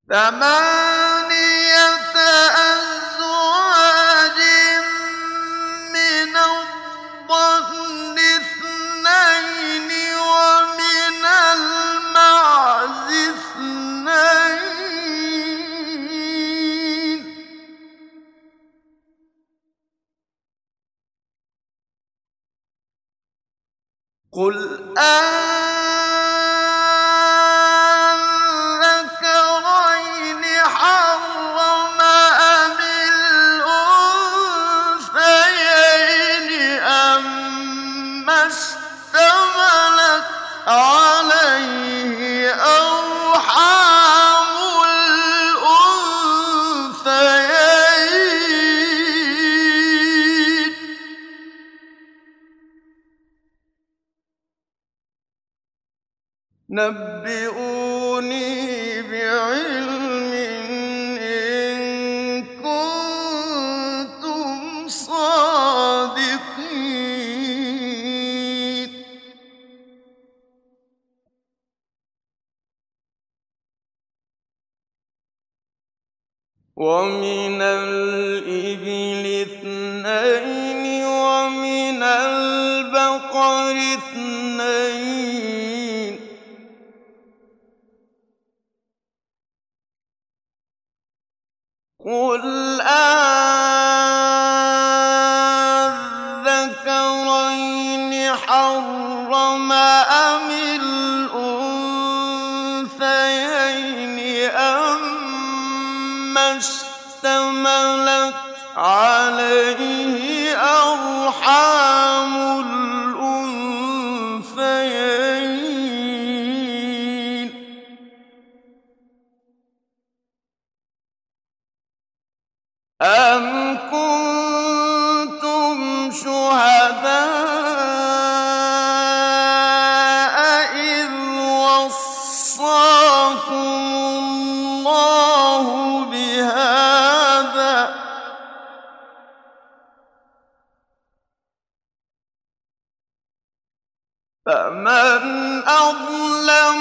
ثمانية أزواج من الضأن اثنين ومن المعز اثنين قل أذكرين حرم أم الأنثيين أما اشتملت عليه أرحام الأنثيين نبئوني بعلم إن كنتم صادقين ومن الإبل اثنين ومن البقر اثنين قل أذكرين حرم أم الأنثيين أما اشتملت عليه أرحام الأنثيين أم كنتم شهداء إذ وصاكم الله بهذا فمن أظلم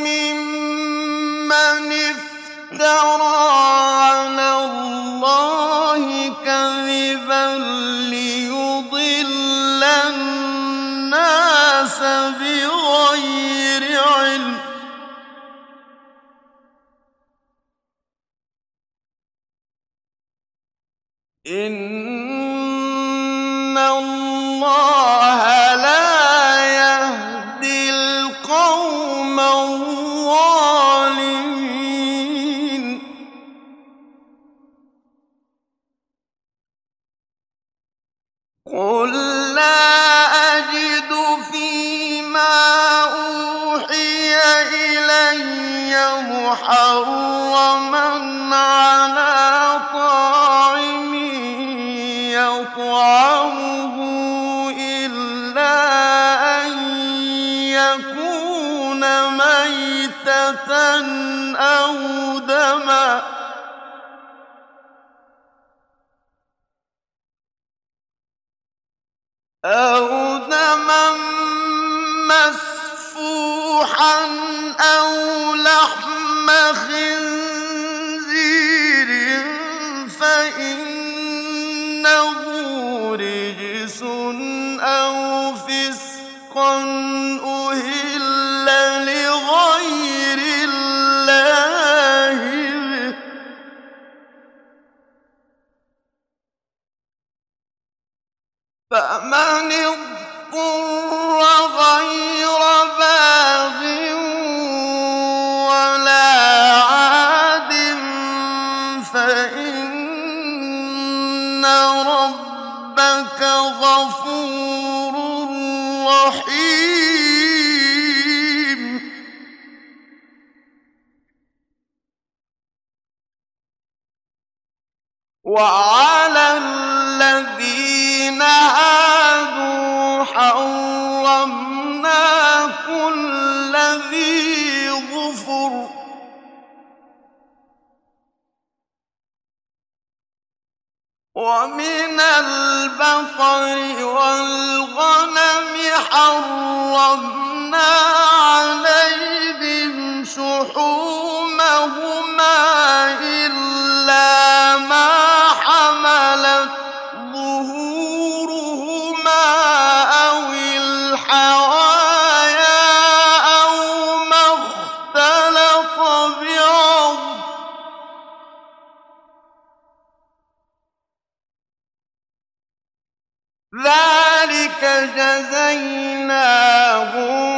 ممن افترى على الله كذبا ليضل الناس بغير علم إن الله لا يهدي القوم الظالمين قل لا أجد فيما أوحي إلي محرما على طاعم يطعمه إلا أن يكون ميتة أو دما مسفوحا أو لحم خنزير فإنه رجس أو فسقا أهل لغير الله به فمن اضطر غير باغ ولا عاد فإن ربك غفور رحيم وعلى الذين هادوا حرمنا كل ذي ظفر ومن البقر والغنم حرمنا عليهم شحومهما ذلك جزيناهم